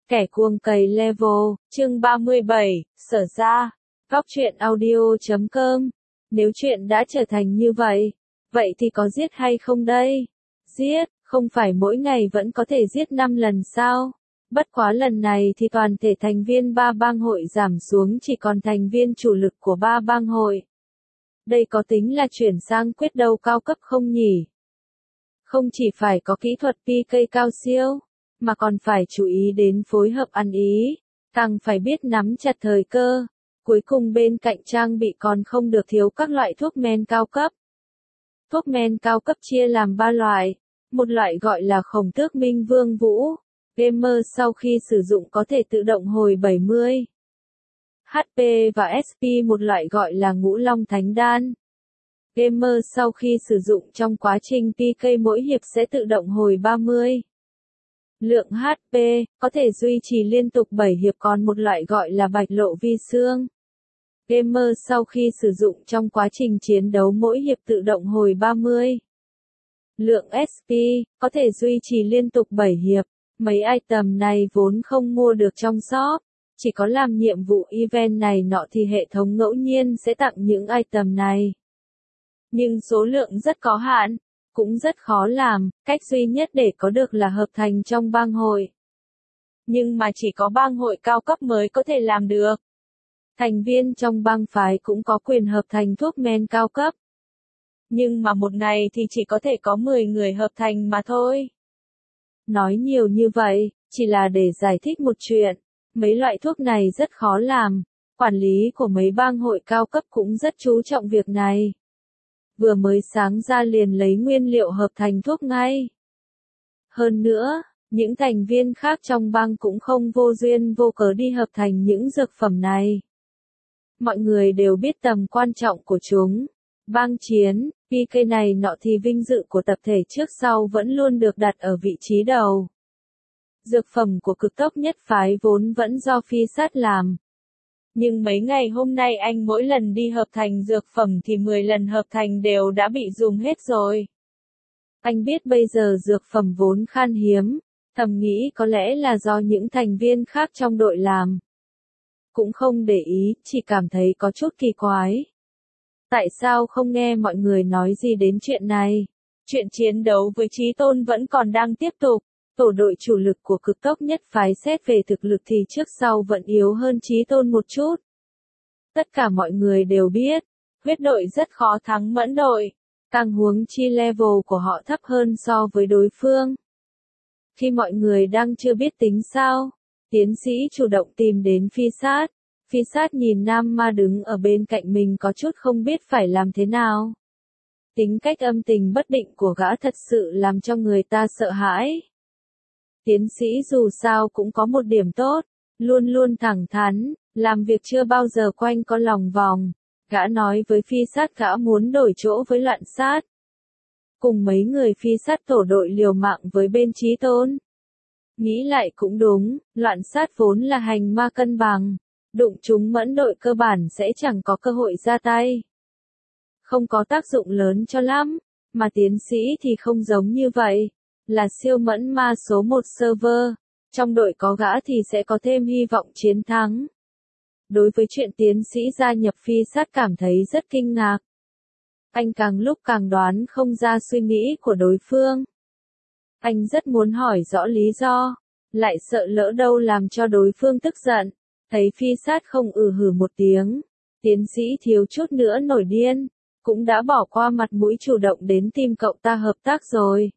Kẻ cuồng cày level, chương 37, sở ra. Góc truyện audio.com. Nếu chuyện đã trở thành như vậy, vậy thì có giết hay không đây? Giết, không phải mỗi ngày vẫn có thể giết 5 lần sao? Bất quá lần này thì toàn thể thành viên 3 bang hội giảm xuống chỉ còn thành viên chủ lực của 3 bang hội. Đây có tính là chuyển sang quyết đấu cao cấp không nhỉ? Không chỉ phải có kỹ thuật PK cao siêu, mà còn phải chú ý đến phối hợp ăn ý, càng phải biết nắm chặt thời cơ. Cuối cùng bên cạnh trang bị còn không được thiếu các loại thuốc men cao cấp. Thuốc men cao cấp chia làm 3 loại, một loại gọi là Khổng Tước Minh Vương Vũ, gamer sau khi sử dụng có thể tự động hồi 70 HP và SP, một loại gọi là Ngũ Long Thánh Đan. Gamer sau khi sử dụng trong quá trình PK mỗi hiệp sẽ tự động hồi 30 lượng HP, có thể duy trì liên tục 7 hiệp, còn một loại gọi là Bạch Lộ Vi Xương. Gamer sau khi sử dụng trong quá trình chiến đấu mỗi hiệp tự động hồi 30 lượng SP, có thể duy trì liên tục 7 hiệp. Mấy item này vốn không mua được trong shop, chỉ có làm nhiệm vụ event này nọ thì hệ thống ngẫu nhiên sẽ tặng những item này. Nhưng số lượng rất có hạn, cũng rất khó làm, cách duy nhất để có được là hợp thành trong bang hội. Nhưng mà chỉ có bang hội cao cấp mới có thể làm được. Thành viên trong bang phái cũng có quyền hợp thành thuốc men cao cấp. Nhưng mà một ngày thì chỉ có thể có 10 người hợp thành mà thôi. Nói nhiều như vậy, chỉ là để giải thích một chuyện. Mấy loại thuốc này rất khó làm, quản lý của mấy bang hội cao cấp cũng rất chú trọng việc này. Vừa mới sáng ra liền lấy nguyên liệu hợp thành thuốc ngay. Hơn nữa, những thành viên khác trong bang cũng không vô duyên vô cớ đi hợp thành những dược phẩm này. Mọi người đều biết tầm quan trọng của chúng. Bang chiến, PK này nọ thì vinh dự của tập thể trước sau vẫn luôn được đặt ở vị trí đầu. Dược phẩm của Cực Tốc Nhất Phái vốn vẫn do Phi Sát làm. Nhưng mấy ngày hôm nay anh mỗi lần đi hợp thành dược phẩm thì 10 lần hợp thành đều đã bị dùng hết rồi. Anh biết bây giờ dược phẩm vốn khan hiếm, thầm nghĩ có lẽ là do những thành viên khác trong đội làm. Cũng không để ý, chỉ cảm thấy có chút kỳ quái. Tại sao không nghe mọi người nói gì đến chuyện này? Chuyện chiến đấu với Chí Tôn vẫn còn đang tiếp tục. Tổ đội chủ lực của Cực Tốc Nhất Phái xét về thực lực thì trước sau vẫn yếu hơn Chí Tôn một chút. Tất cả mọi người đều biết, huyết đội rất khó thắng mẫn đội, càng huống chi level của họ thấp hơn so với đối phương. Khi mọi người đang chưa biết tính sao, tiến sĩ chủ động tìm đến Phi Sát. Phi Sát nhìn Nam Ma đứng ở bên cạnh mình có chút không biết phải làm thế nào. Tính cách âm tình bất định của gã thật sự làm cho người ta sợ hãi. Tiến sĩ dù sao cũng có một điểm tốt, luôn luôn thẳng thắn, làm việc chưa bao giờ quanh co lòng vòng. Gã nói với Phi Sát gã muốn đổi chỗ với Loạn Sát. Cùng mấy người Phi Sát tổ đội liều mạng với bên Chí Tôn. Nghĩ lại cũng đúng, Loạn Sát vốn là hành ma cân bằng. Đụng chúng mẫn đội cơ bản sẽ chẳng có cơ hội ra tay. Không có tác dụng lớn cho lắm, mà tiến sĩ thì không giống như vậy. Là siêu mẫn ma số 1 server, trong đội có gã thì sẽ có thêm hy vọng chiến thắng. Đối với chuyện tiến sĩ gia nhập Phi Sát cảm thấy rất kinh ngạc. Anh càng lúc càng đoán không ra suy nghĩ của đối phương. Anh rất muốn hỏi rõ lý do, lại sợ lỡ đâu làm cho đối phương tức giận. Thấy Phi Sát không hử một tiếng, tiến sĩ thiếu chút nữa nổi điên, cũng đã bỏ qua mặt mũi chủ động đến tìm cậu ta hợp tác rồi.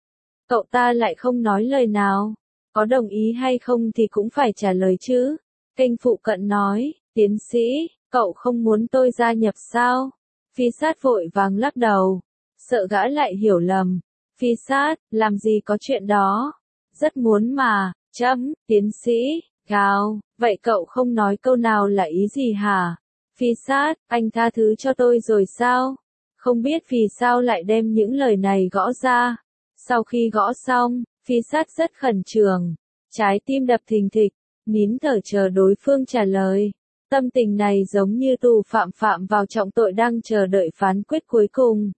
Cậu ta lại không nói lời nào, có đồng ý hay không thì cũng phải trả lời chứ. Kênh phụ cận nói, tiến sĩ, cậu không muốn tôi gia nhập sao? Phi Sát vội vàng lắc đầu, sợ gã lại hiểu lầm. Phi Sát, làm gì có chuyện đó? Rất muốn mà, tiến sĩ, gào, vậy cậu không nói câu nào là ý gì hả? Phi Sát, anh tha thứ cho tôi rồi sao? Không biết vì sao lại đem những lời này gõ ra. Sau khi gõ xong, Phi Sát rất khẩn trương, trái tim đập thình thịch, nín thở chờ đối phương trả lời. Tâm tình này giống như tù phạm phạm vào trọng tội đang chờ đợi phán quyết cuối cùng.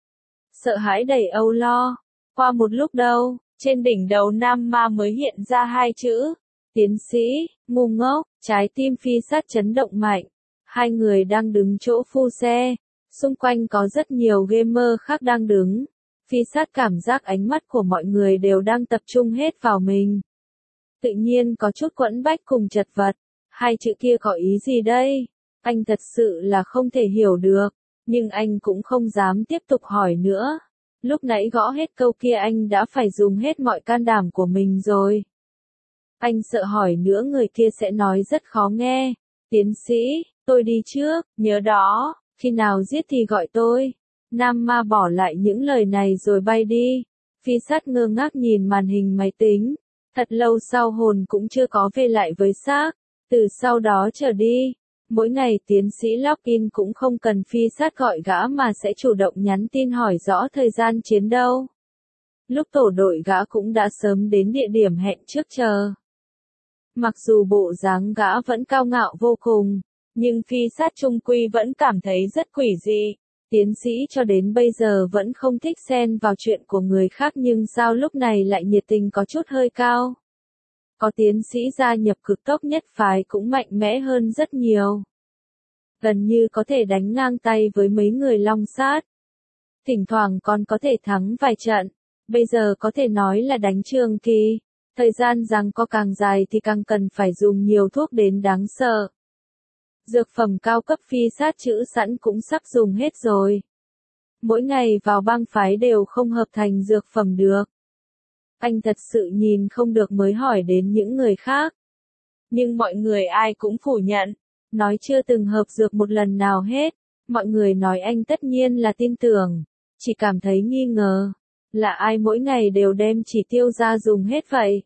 Sợ hãi đầy âu lo. Qua một lúc đâu, trên đỉnh đầu Nam Ma mới hiện ra hai chữ. Tiến sĩ, ngu ngốc, trái tim phi sát chấn động mạnh. Hai người đang đứng chỗ phu xe. Xung quanh có rất nhiều gamer khác đang đứng. Phi sát cảm giác ánh mắt của mọi người đều đang tập trung hết vào mình. Tự nhiên có chút quẫn bách cùng chật vật. Hai chữ kia có ý gì đây? Anh thật sự là không thể hiểu được. Nhưng anh cũng không dám tiếp tục hỏi nữa. Lúc nãy gõ hết câu kia anh đã phải dùng hết mọi can đảm của mình rồi. Anh sợ hỏi nữa người kia sẽ nói rất khó nghe. Tiến sĩ, tôi đi trước, nhớ đó, khi nào giết thì gọi tôi. Nam ma bỏ lại những lời này rồi bay đi. Phi sát ngơ ngác nhìn màn hình máy tính. Thật lâu sau hồn cũng chưa có về lại với xác. Từ sau đó trở đi, mỗi ngày tiến sĩ login cũng không cần phi sát gọi gã mà sẽ chủ động nhắn tin hỏi rõ thời gian chiến đấu. Lúc tổ đội gã cũng đã sớm đến địa điểm hẹn trước chờ. Mặc dù bộ dáng gã vẫn cao ngạo vô cùng, nhưng phi sát trung quy vẫn cảm thấy rất quỷ dị. Tiến sĩ cho đến bây giờ vẫn không thích xen vào chuyện của người khác nhưng sao lúc này lại nhiệt tình có chút hơi cao. Có tiến sĩ gia nhập cực tốc nhất phái cũng mạnh mẽ hơn rất nhiều. Gần như có thể đánh ngang tay với mấy người long sát. Thỉnh thoảng còn có thể thắng vài trận. Bây giờ có thể nói là đánh trường kỳ. Thời gian giằng co càng dài thì càng cần phải dùng nhiều thuốc đến đáng sợ. Dược phẩm cao cấp phi sát trữ sẵn cũng sắp dùng hết rồi. Mỗi ngày vào bang phái đều không hợp thành dược phẩm được. Anh thật sự nhìn không được mới hỏi đến những người khác. Nhưng mọi người ai cũng phủ nhận. Nói chưa từng hợp dược một lần nào hết. Mọi người nói anh tất nhiên là tin tưởng. Chỉ cảm thấy nghi ngờ. Là ai mỗi ngày đều đem chỉ tiêu ra dùng hết vậy?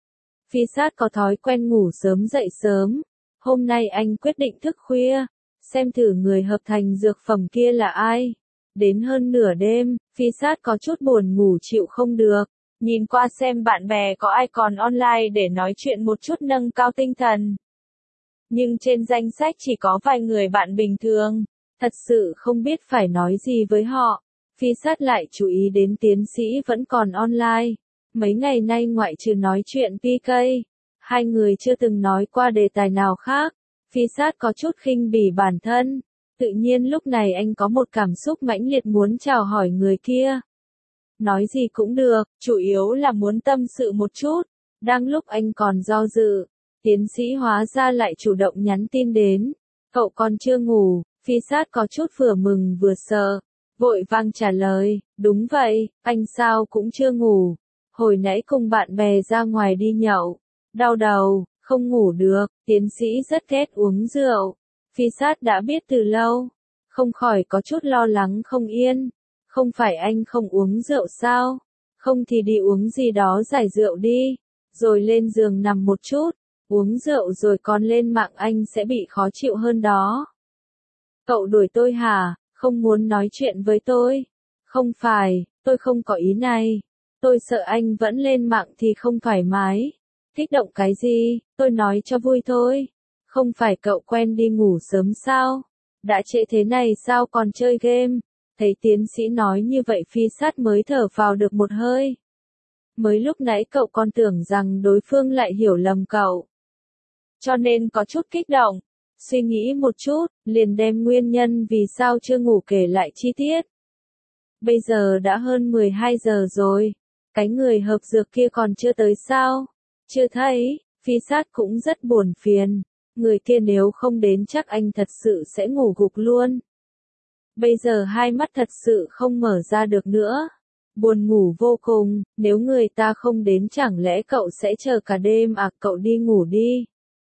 Phi sát có thói quen ngủ sớm dậy sớm. Hôm nay anh quyết định thức khuya. Xem thử người hợp thành dược phẩm kia là ai. Đến hơn nửa đêm, phi sát có chút buồn ngủ chịu không được. Nhìn qua xem bạn bè có ai còn online để nói chuyện một chút nâng cao tinh thần. Nhưng trên danh sách chỉ có vài người bạn bình thường. Thật sự không biết phải nói gì với họ. Phi sát lại chú ý đến tiến sĩ vẫn còn online. Mấy ngày nay ngoại trừ nói chuyện PK, hai người chưa từng nói qua đề tài nào khác. Phi sát có chút khinh bỉ bản thân. Tự nhiên lúc này anh có một cảm xúc mãnh liệt muốn chào hỏi người kia. Nói gì cũng được, chủ yếu là muốn tâm sự một chút. Đang lúc anh còn do dự, tiến sĩ hóa ra lại chủ động nhắn tin đến. Cậu còn chưa ngủ? Phi sát có chút vừa mừng vừa sợ. Vội vàng trả lời, đúng vậy, anh sao cũng chưa ngủ. Hồi nãy cùng bạn bè ra ngoài đi nhậu. Đau đầu, không ngủ được, tiến sĩ rất ghét uống rượu. Phi sát đã biết từ lâu. Không khỏi có chút lo lắng không yên. Không phải anh không uống rượu sao? Không thì đi uống gì đó giải rượu đi. Rồi lên giường nằm một chút. Uống rượu rồi còn lên mạng anh sẽ bị khó chịu hơn đó. Cậu đuổi tôi hả? Không muốn nói chuyện với tôi? Không phải, tôi không có ý này. Tôi sợ anh vẫn lên mạng thì không thoải mái. Kích động cái gì? Tôi nói cho vui thôi. Không phải cậu quen đi ngủ sớm sao? Đã trễ thế này sao còn chơi game? Thấy tiến sĩ nói như vậy phi sát mới thở vào được một hơi. Mới lúc nãy cậu còn tưởng rằng đối phương lại hiểu lầm cậu. Cho nên có chút kích động. Suy nghĩ một chút, liền đem nguyên nhân vì sao chưa ngủ kể lại chi tiết. Bây giờ đã hơn 12 giờ rồi. Cái người hợp dược kia còn chưa tới sao? Chưa thấy, phi sát cũng rất buồn phiền. Người kia nếu không đến chắc anh thật sự sẽ ngủ gục luôn. Bây giờ hai mắt thật sự không mở ra được nữa. Buồn ngủ vô cùng, nếu người ta không đến chẳng lẽ cậu sẽ chờ cả đêm à? Cậu đi ngủ đi.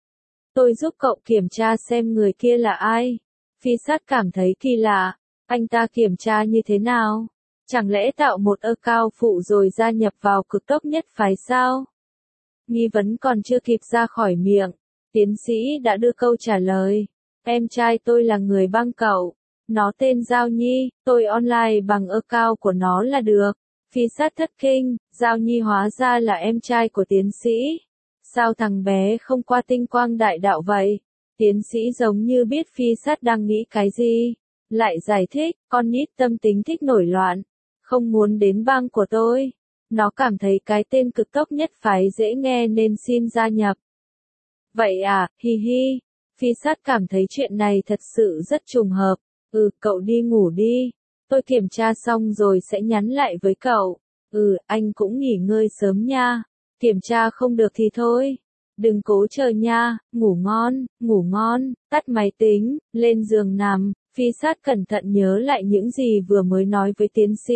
Tôi giúp cậu kiểm tra xem người kia là ai. Phi sát cảm thấy kỳ lạ. Anh ta kiểm tra như thế nào? Chẳng lẽ tạo một account phụ rồi gia nhập vào cực tốc nhất phái sao? Nghi vấn còn chưa kịp ra khỏi miệng. Tiến sĩ đã đưa câu trả lời. Em trai tôi là người bang cậu. Nó tên Giao Nhi, tôi online bằng account của nó là được. Phi sát thất kinh, Giao Nhi hóa ra là em trai của tiến sĩ. Sao thằng bé không qua tinh quang đại đạo vậy? Tiến sĩ giống như biết phi sát đang nghĩ cái gì. Lại giải thích, con nít tâm tính thích nổi loạn. Không muốn đến bang của tôi. Nó cảm thấy cái tên cực tốc nhất phái dễ nghe nên xin gia nhập. Vậy à, hi hi. Phi sát cảm thấy chuyện này thật sự rất trùng hợp. Cậu đi ngủ đi. Tôi kiểm tra xong rồi sẽ nhắn lại với cậu. Anh cũng nghỉ ngơi sớm nha. Kiểm tra không được thì thôi. Đừng cố chờ nha, ngủ ngon, tắt máy tính, lên giường nằm. Phi sát cẩn thận nhớ lại những gì vừa mới nói với tiến sĩ.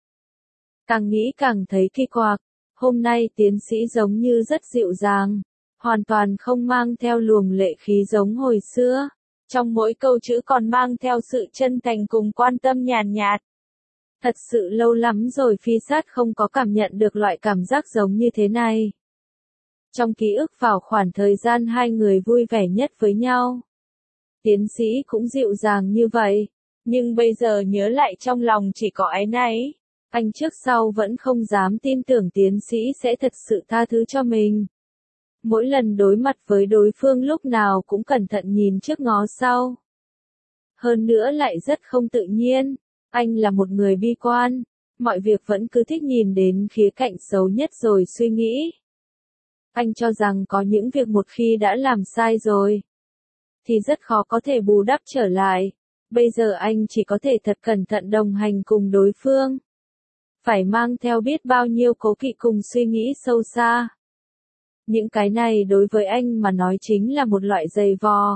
Càng nghĩ càng thấy kỳ quặc. Hôm nay tiến sĩ giống như rất dịu dàng. Hoàn toàn không mang theo luồng lệ khí giống hồi xưa. Trong mỗi câu chữ còn mang theo sự chân thành cùng quan tâm nhàn nhạt. Thật sự lâu lắm rồi Phi sát không có cảm nhận được loại cảm giác giống như thế này. Trong ký ức vào khoảng thời gian hai người vui vẻ nhất với nhau. Tiến sĩ cũng dịu dàng như vậy. Nhưng bây giờ nhớ lại trong lòng chỉ có áy náy. Anh trước sau vẫn không dám tin tưởng tiến sĩ sẽ thật sự tha thứ cho mình. Mỗi lần đối mặt với đối phương lúc nào cũng cẩn thận nhìn trước ngó sau. Hơn nữa lại rất không tự nhiên. Anh là một người bi quan. Mọi việc vẫn cứ thích nhìn đến khía cạnh xấu nhất rồi suy nghĩ. Anh cho rằng có những việc một khi đã làm sai rồi, thì rất khó có thể bù đắp trở lại. Bây giờ anh chỉ có thể thật cẩn thận đồng hành cùng đối phương. Phải mang theo biết bao nhiêu cố kỵ cùng suy nghĩ sâu xa. Những cái này đối với anh mà nói chính là một loại giày vò.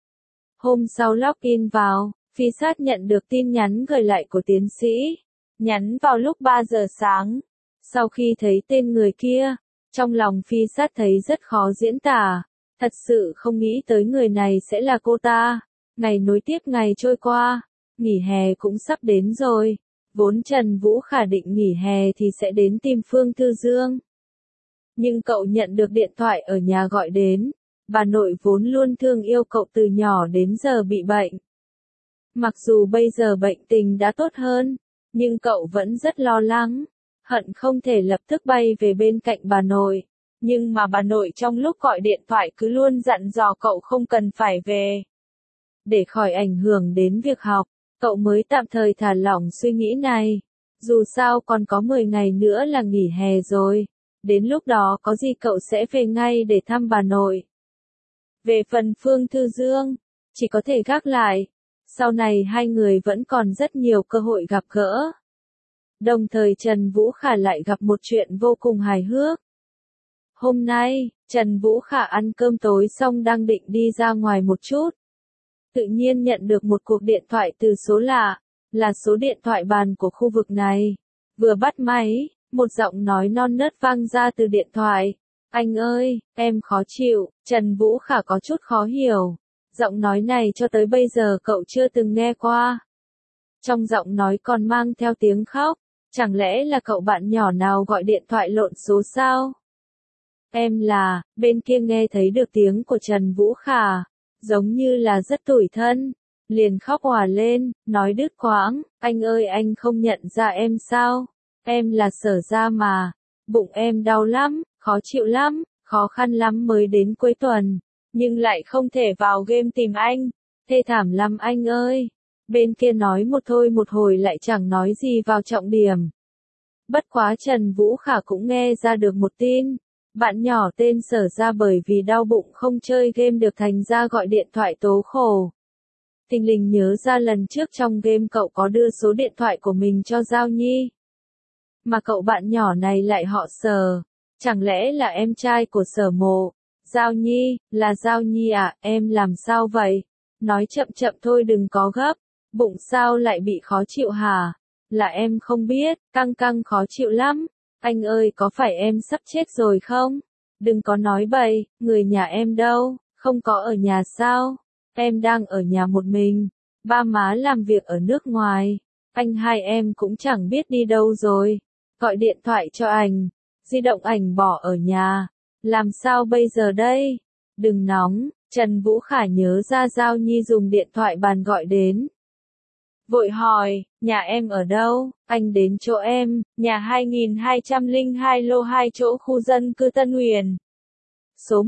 Hôm sau login vào, Phi sát nhận được tin nhắn gửi lại của tiến sĩ. Nhắn vào lúc 3 giờ sáng. Sau khi thấy tên người kia, trong lòng Phi sát thấy rất khó diễn tả. Thật sự không nghĩ tới người này sẽ là cô ta. Ngày nối tiếp ngày trôi qua, nghỉ hè cũng sắp đến rồi. Vốn Trần Vũ Khả định nghỉ hè thì sẽ đến tìm Phương Thư Dương. Nhưng cậu nhận được điện thoại ở nhà gọi đến. Bà nội vốn luôn thương yêu cậu từ nhỏ đến giờ bị bệnh. Mặc dù bây giờ bệnh tình đã tốt hơn, nhưng cậu vẫn rất lo lắng. Hận không thể lập tức bay về bên cạnh bà nội. Nhưng mà bà nội trong lúc gọi điện thoại cứ luôn dặn dò cậu không cần phải về. Để khỏi ảnh hưởng đến việc học, cậu mới tạm thời thả lỏng suy nghĩ này. Dù sao còn có 10 ngày nữa là nghỉ hè rồi. Đến lúc đó có gì cậu sẽ về ngay để thăm bà nội. Về phần Phương Thư Dương, chỉ có thể gác lại. Sau này hai người vẫn còn rất nhiều cơ hội gặp gỡ. Đồng thời Trần Vũ Khả lại gặp một chuyện vô cùng hài hước. Hôm nay, Trần Vũ Khả ăn cơm tối xong đang định đi ra ngoài một chút. Tự nhiên nhận được một cuộc điện thoại từ số lạ, là số điện thoại bàn của khu vực này. Vừa bắt máy, một giọng nói non nớt vang ra từ điện thoại. Anh ơi, em khó chịu. Trần Vũ Khả có chút khó hiểu. Giọng nói này cho tới bây giờ cậu chưa từng nghe qua. Trong giọng nói còn mang theo tiếng khóc. Chẳng lẽ là cậu bạn nhỏ nào gọi điện thoại lộn số sao? Em là, bên kia nghe thấy được tiếng của Trần Vũ Khả. Giống như là rất tủi thân. Liền khóc òa lên, nói đứt quãng. Anh ơi anh không nhận ra em sao? Em là Sở Gia mà. Bụng em đau lắm, khó chịu lắm, khó khăn lắm mới đến cuối tuần. Nhưng lại không thể vào game tìm anh. Thê thảm lắm anh ơi. Bên kia nói một thôi một hồi lại chẳng nói gì vào trọng điểm. Bất quá Trần Vũ Khả cũng nghe ra được một tin. Bạn nhỏ tên Sở Gia bởi vì đau bụng không chơi game được thành ra gọi điện thoại tố khổ. Thình lình nhớ ra lần trước trong game cậu có đưa số điện thoại của mình cho Giao Nhi. Mà cậu bạn nhỏ này lại họ Sở. Chẳng lẽ là em trai của Sở Mộ? Giao Nhi, là Giao Nhi à, em làm sao vậy? Nói chậm chậm thôi đừng có gấp. Bụng sao lại bị khó chịu hả? Là em không biết, căng căng khó chịu lắm. Anh ơi có phải em sắp chết rồi không? Đừng có nói bậy, người nhà em đâu, không có ở nhà sao? Em đang ở nhà một mình, ba má làm việc ở nước ngoài. Anh hai em cũng chẳng biết đi đâu rồi. Gọi điện thoại cho ảnh, di động ảnh bỏ ở nhà. Làm sao bây giờ đây? Đừng nóng, Trần Vũ Khả nhớ ra Giao Nhi dùng điện thoại bàn gọi đến. Vội hỏi, nhà em ở đâu? Anh đến chỗ em, nhà 2202 lô 2 chỗ khu dân cư Tân Huyền. Số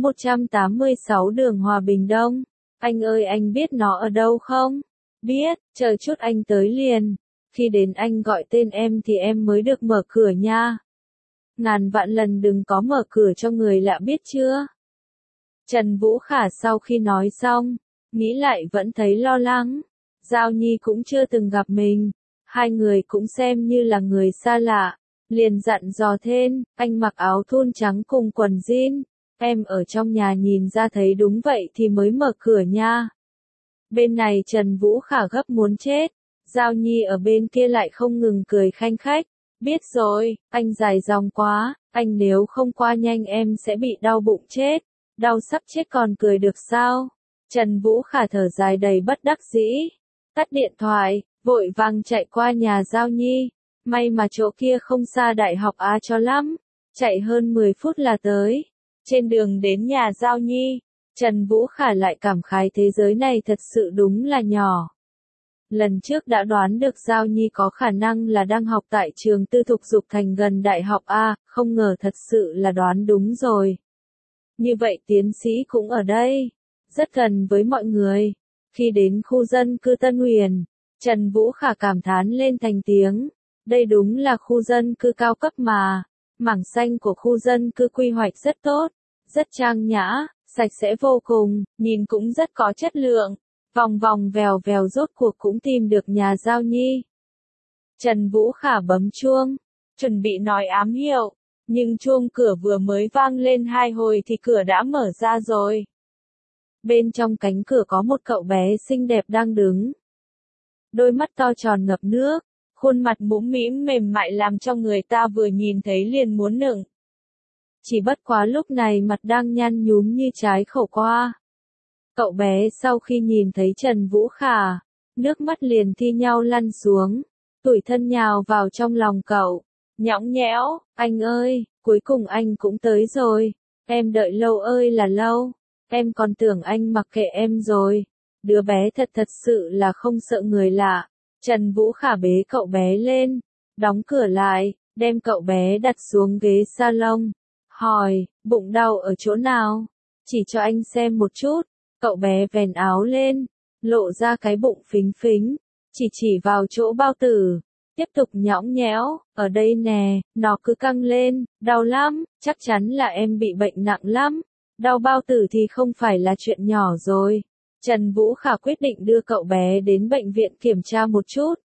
186 đường Hòa Bình Đông. Anh ơi anh biết nó ở đâu không? Biết, chờ chút anh tới liền. Khi đến anh gọi tên em thì em mới được mở cửa nha. Ngàn vạn lần đừng có mở cửa cho người lạ biết chưa? Trần Vũ Khả sau khi nói xong, nghĩ lại vẫn thấy lo lắng. Giao Nhi cũng chưa từng gặp mình, hai người cũng xem như là người xa lạ, liền dặn dò thêm, anh mặc áo thun trắng cùng quần jean, em ở trong nhà nhìn ra thấy đúng vậy thì mới mở cửa nha. Bên này Trần Vũ Khả gấp muốn chết, Giao Nhi ở bên kia lại không ngừng cười khanh khách, biết rồi, anh dài dòng quá, anh nếu không qua nhanh em sẽ bị đau bụng chết, đau sắp chết còn cười được sao? Trần Vũ Khả thở dài đầy bất đắc dĩ, tắt điện thoại, vội vàng chạy qua nhà Giao Nhi, may mà chỗ kia không xa đại học A cho lắm, chạy hơn 10 phút là tới. Trên đường đến nhà Giao Nhi, Trần Vũ Khả lại cảm khái thế giới này thật sự đúng là nhỏ. Lần trước đã đoán được Giao Nhi có khả năng là đang học tại trường tư thục Dục Thành gần đại học A, không ngờ thật sự là đoán đúng rồi. Như vậy tiến sĩ cũng ở đây, rất gần với mọi người. Khi đến khu dân cư Tân Huyền, Trần Vũ Khả cảm thán lên thành tiếng, đây đúng là khu dân cư cao cấp mà. Mảng xanh của khu dân cư quy hoạch rất tốt, rất trang nhã, sạch sẽ vô cùng, nhìn cũng rất có chất lượng. Vòng vòng vèo vèo rốt cuộc cũng tìm được nhà Giao Nhi. Trần Vũ Khả bấm chuông, chuẩn bị nói ám hiệu, nhưng chuông cửa vừa mới vang lên 2 hồi thì cửa đã mở ra rồi. Bên trong cánh cửa có một cậu bé xinh đẹp đang đứng. Đôi mắt to tròn ngập nước, khuôn mặt mũm mĩm mềm mại làm cho người ta vừa nhìn thấy liền muốn nựng. Chỉ bất quá lúc này mặt đang nhăn nhúm như trái khổ qua. Cậu bé sau khi nhìn thấy Trần Vũ Khả, nước mắt liền thi nhau lăn xuống, tủi thân nhào vào trong lòng cậu, nhõng nhẽo, anh ơi, cuối cùng anh cũng tới rồi, em đợi lâu ơi là lâu, em còn tưởng anh mặc kệ em rồi, đứa bé thật sự là không sợ người lạ. Trần Vũ Khả bế cậu bé lên, đóng cửa lại, đem cậu bé đặt xuống ghế salon, hỏi, bụng đau ở chỗ nào, chỉ cho anh xem một chút. Cậu bé vén áo lên, lộ ra cái bụng phính phính, chỉ vào chỗ bao tử, tiếp tục nhõng nhẽo, ở đây nè, nó cứ căng lên, đau lắm, chắc chắn là em bị bệnh nặng lắm, đau bao tử thì không phải là chuyện nhỏ rồi. Trần Vũ Khả quyết định đưa cậu bé đến bệnh viện kiểm tra một chút.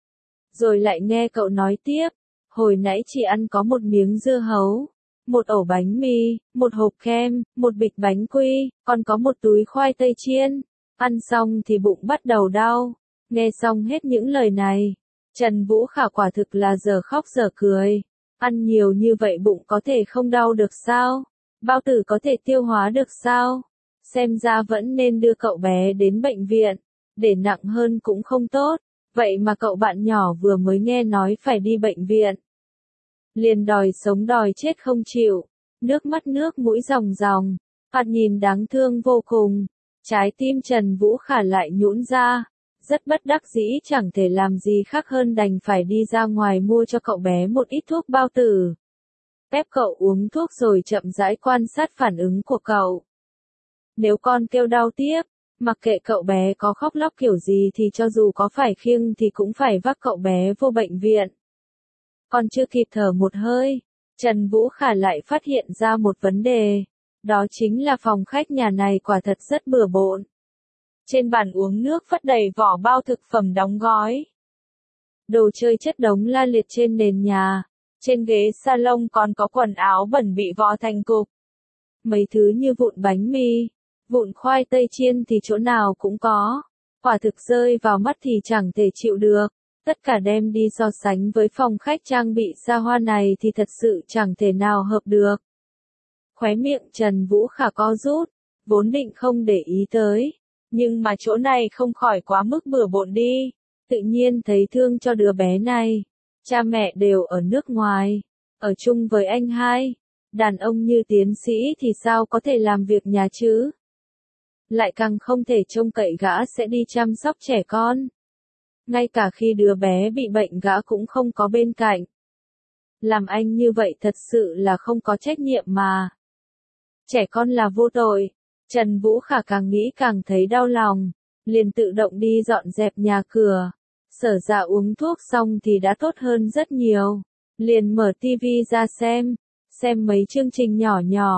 Rồi lại nghe cậu nói tiếp, hồi nãy chị ăn có một miếng dưa hấu, một ổ bánh mì, một hộp kem, một bịch bánh quy, còn có một túi khoai tây chiên. Ăn xong thì bụng bắt đầu đau. Nghe xong hết những lời này, Trần Vũ Khả quả thực là giờ khóc giờ cười. Ăn nhiều như vậy bụng có thể không đau được sao? Bao tử có thể tiêu hóa được sao? Xem ra vẫn nên đưa cậu bé đến bệnh viện, để nặng hơn cũng không tốt. Vậy mà cậu bạn nhỏ vừa mới nghe nói phải đi bệnh viện, liền đòi sống đòi chết không chịu, nước mắt nước mũi ròng ròng, mặt nhìn đáng thương vô cùng. Trái tim Trần Vũ Khả lại nhũn ra, rất bất đắc dĩ chẳng thể làm gì khác hơn đành phải đi ra ngoài mua cho cậu bé một ít thuốc bao tử. Ép cậu uống thuốc rồi chậm rãi quan sát phản ứng của cậu. Nếu con kêu đau tiếp, mặc kệ cậu bé có khóc lóc kiểu gì thì cho dù có phải khiêng thì cũng phải vác cậu bé vô bệnh viện. Còn chưa kịp thở một hơi, Trần Vũ Khả lại phát hiện ra một vấn đề. Đó chính là phòng khách nhà này quả thật rất bừa bộn. Trên bàn uống nước vất đầy vỏ bao thực phẩm đóng gói. Đồ chơi chất đống la liệt trên nền nhà. Trên ghế salon còn có quần áo bẩn bị vò thành cục. Mấy thứ như vụn bánh mì, vụn khoai tây chiên thì chỗ nào cũng có. Quả thực rơi vào mắt thì chẳng thể chịu được. Tất cả đem đi so sánh với phòng khách trang bị xa hoa này thì thật sự chẳng thể nào hợp được. Khóe miệng Trần Vũ Khả co rút, vốn định không để ý tới, nhưng mà chỗ này không khỏi quá mức bừa bộn đi, tự nhiên thấy thương cho đứa bé này. Cha mẹ đều ở nước ngoài, ở chung với anh hai, đàn ông như tiến sĩ thì sao có thể làm việc nhà chứ? Lại càng không thể trông cậy gã sẽ đi chăm sóc trẻ con. Ngay cả khi đứa bé bị bệnh gã cũng không có bên cạnh. Làm anh như vậy thật sự là không có trách nhiệm mà. Trẻ con là vô tội. Trần Vũ Khả càng nghĩ càng thấy đau lòng, liền tự động đi dọn dẹp nhà cửa. Sở Dạ uống thuốc xong thì đã tốt hơn rất nhiều. Liền mở tivi ra xem mấy chương trình nhỏ nhỏ.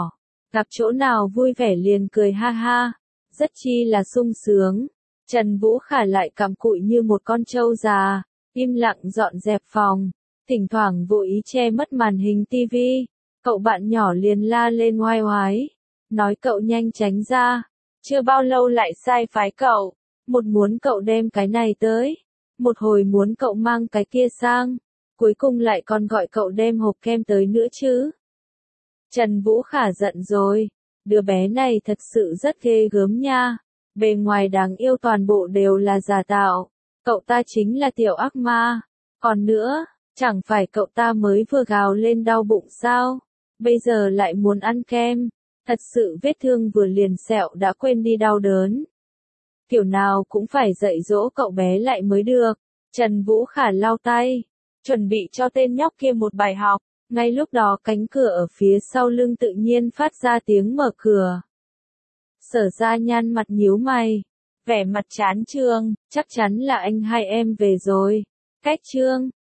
Gặp chỗ nào vui vẻ liền cười ha ha, rất chi là sung sướng. Trần Vũ Khả lại cặm cụi như một con trâu già, im lặng dọn dẹp phòng, thỉnh thoảng vô ý che mất màn hình tivi. Cậu bạn nhỏ liền la lên oai oái, nói cậu nhanh tránh ra, chưa bao lâu lại sai phái cậu, một muốn cậu đem cái này tới, một hồi muốn cậu mang cái kia sang, cuối cùng lại còn gọi cậu đem hộp kem tới nữa chứ. Trần Vũ Khả giận rồi, đứa bé này thật sự rất ghê gớm nha, bề ngoài đáng yêu toàn bộ đều là giả tạo, cậu ta chính là tiểu ác ma, còn nữa, chẳng phải cậu ta mới vừa gào lên đau bụng sao, bây giờ lại muốn ăn kem, thật sự vết thương vừa liền sẹo đã quên đi đau đớn. Kiểu nào cũng phải dạy dỗ cậu bé lại mới được. Trần Vũ Khả lau tay, chuẩn bị cho tên nhóc kia một bài học. Ngay lúc đó cánh cửa ở phía sau lưng tự nhiên phát ra tiếng mở cửa. Sở Gia nhăn mặt nhíu mày, vẻ mặt chán chường, chắc chắn là anh hai em về rồi. Cách Trương,